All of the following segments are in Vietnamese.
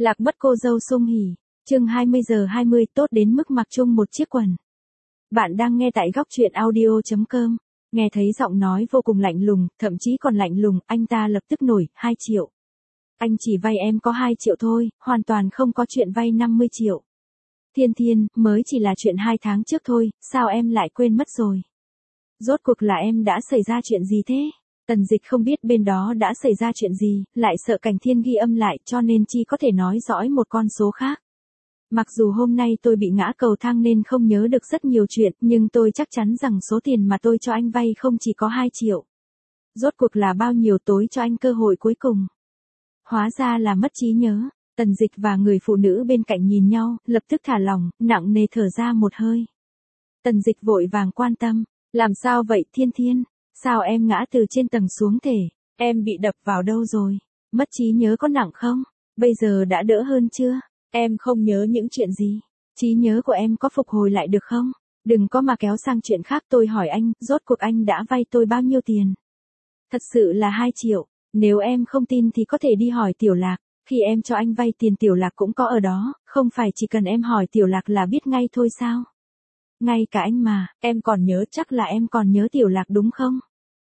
Lạc mất cô dâu sung hỉ. Chương 20:20 tốt đến mức mặc chung một chiếc quần. Bạn đang nghe tại góc truyện audio.com. Nghe thấy giọng nói vô cùng lạnh lùng, thậm chí còn lạnh lùng, anh ta lập tức nổi, 2 triệu. Anh chỉ vay em có 2 triệu thôi, hoàn toàn không có chuyện vay 50 triệu. Thiên, mới chỉ là chuyện 2 tháng trước thôi, sao em lại quên mất rồi? Rốt cuộc là em đã xảy ra chuyện gì thế? Tần Dịch không biết bên đó đã xảy ra chuyện gì, lại sợ Cảnh Thiên ghi âm lại cho nên chỉ có thể nói dõi một con số khác. Mặc dù hôm nay tôi bị ngã cầu thang nên không nhớ được rất nhiều chuyện, nhưng tôi chắc chắn rằng số tiền mà tôi cho anh vay không chỉ có 2 triệu. Rốt cuộc là bao nhiêu, tối cho anh cơ hội cuối cùng. Hóa ra là mất trí nhớ. Tần Dịch và người phụ nữ bên cạnh nhìn nhau, lập tức thả lỏng, nặng nề thở ra một hơi. Tần Dịch vội vàng quan tâm, làm sao vậy Thiên? Sao em ngã từ trên tầng xuống thể? Em bị đập vào đâu rồi? Mất trí nhớ có nặng không? Bây giờ đã đỡ hơn chưa? Em không nhớ những chuyện gì. Trí nhớ của em có phục hồi lại được không? Đừng có mà kéo sang chuyện khác, tôi hỏi anh, rốt cuộc anh đã vay tôi bao nhiêu tiền? Thật sự là 2 triệu. Nếu em không tin thì có thể đi hỏi Tiểu Lạc. Khi em cho anh vay tiền Tiểu Lạc cũng có ở đó, không phải chỉ cần em hỏi Tiểu Lạc là biết ngay thôi sao? Ngay cả anh mà, em còn nhớ, chắc là em còn nhớ Tiểu Lạc đúng không?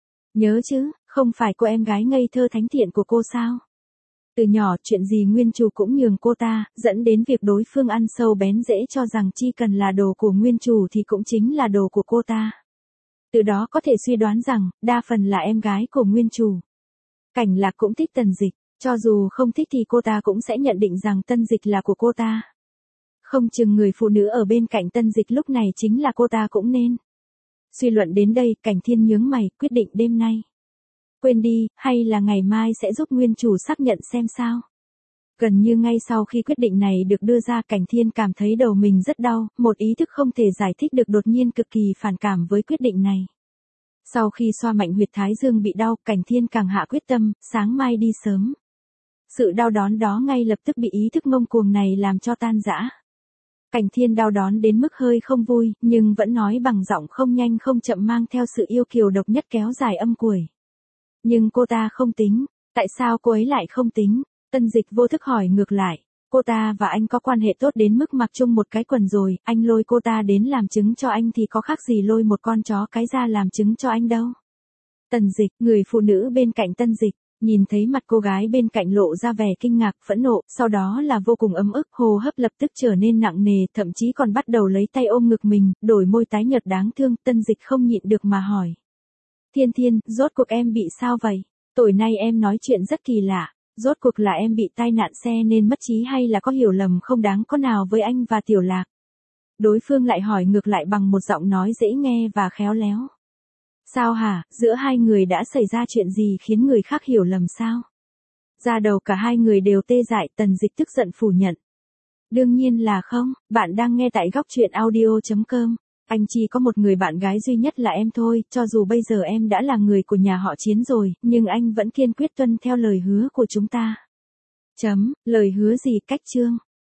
Nhớ chứ, không phải cô em gái ngây thơ thánh thiện của cô sao? Từ nhỏ chuyện gì Nguyên Trù cũng nhường cô ta, dẫn đến việc đối phương ăn sâu bén rễ cho rằng chỉ cần là đồ của Nguyên Trù thì cũng chính là đồ của cô ta. Từ đó có thể suy đoán rằng, đa phần là em gái của Nguyên Trù. Cảnh Lạc cũng thích Tần Dịch, cho dù không thích thì cô ta cũng sẽ nhận định rằng Tần Dịch là của cô ta. Không chừng người phụ nữ ở bên cạnh Tần Dịch lúc này chính là cô ta cũng nên. Suy luận đến đây, Cảnh Thiên nhướng mày, quyết định đêm nay. Quên đi, hay là ngày mai sẽ giúp Nguyên Chủ xác nhận xem sao. Gần như ngay sau khi quyết định này được đưa ra, Cảnh Thiên cảm thấy đầu mình rất đau, một ý thức không thể giải thích được đột nhiên cực kỳ phản cảm với quyết định này. Sau khi xoa mạnh huyệt thái dương bị đau, Cảnh Thiên càng hạ quyết tâm, sáng mai đi sớm. Sự đau đớn đó ngay lập tức bị ý thức ngông cuồng này làm cho tan rã. Cảnh Thiên đau đớn đến mức hơi không vui, nhưng vẫn nói bằng giọng không nhanh không chậm mang theo sự yêu kiều độc nhất kéo dài âm cuối. Nhưng cô ta không tính, tại sao cô ấy lại không tính? Tần Dịch vô thức hỏi ngược lại, cô ta và anh có quan hệ tốt đến mức mặc chung một cái quần rồi, anh lôi cô ta đến làm chứng cho anh thì có khác gì lôi một con chó cái ra làm chứng cho anh đâu. Tần Dịch, người phụ nữ bên cạnh Tần Dịch, nhìn thấy mặt cô gái bên cạnh lộ ra vẻ kinh ngạc, phẫn nộ, sau đó là vô cùng ấm ức, hô hấp lập tức trở nên nặng nề, thậm chí còn bắt đầu lấy tay ôm ngực mình, đổi môi tái nhợt đáng thương. Tần Dịch không nhịn được mà hỏi. Thiên, rốt cuộc em bị sao vậy? Tối nay em nói chuyện rất kỳ lạ, rốt cuộc là em bị tai nạn xe nên mất trí hay là có hiểu lầm không đáng có nào với anh và Tiểu Lạc? Đối phương lại hỏi ngược lại bằng một giọng nói dễ nghe và khéo léo. Sao hả, giữa hai người đã xảy ra chuyện gì khiến người khác hiểu lầm sao? Da đầu cả hai người đều tê dại, Tần Dịch tức giận phủ nhận. Đương nhiên là không, bạn đang nghe tại góc truyện audio.com. Anh chỉ có một người bạn gái duy nhất là em thôi, cho dù bây giờ em đã là người của nhà họ Chiến rồi, nhưng anh vẫn kiên quyết tuân theo lời hứa của chúng ta. Lời hứa gì? Cách chương.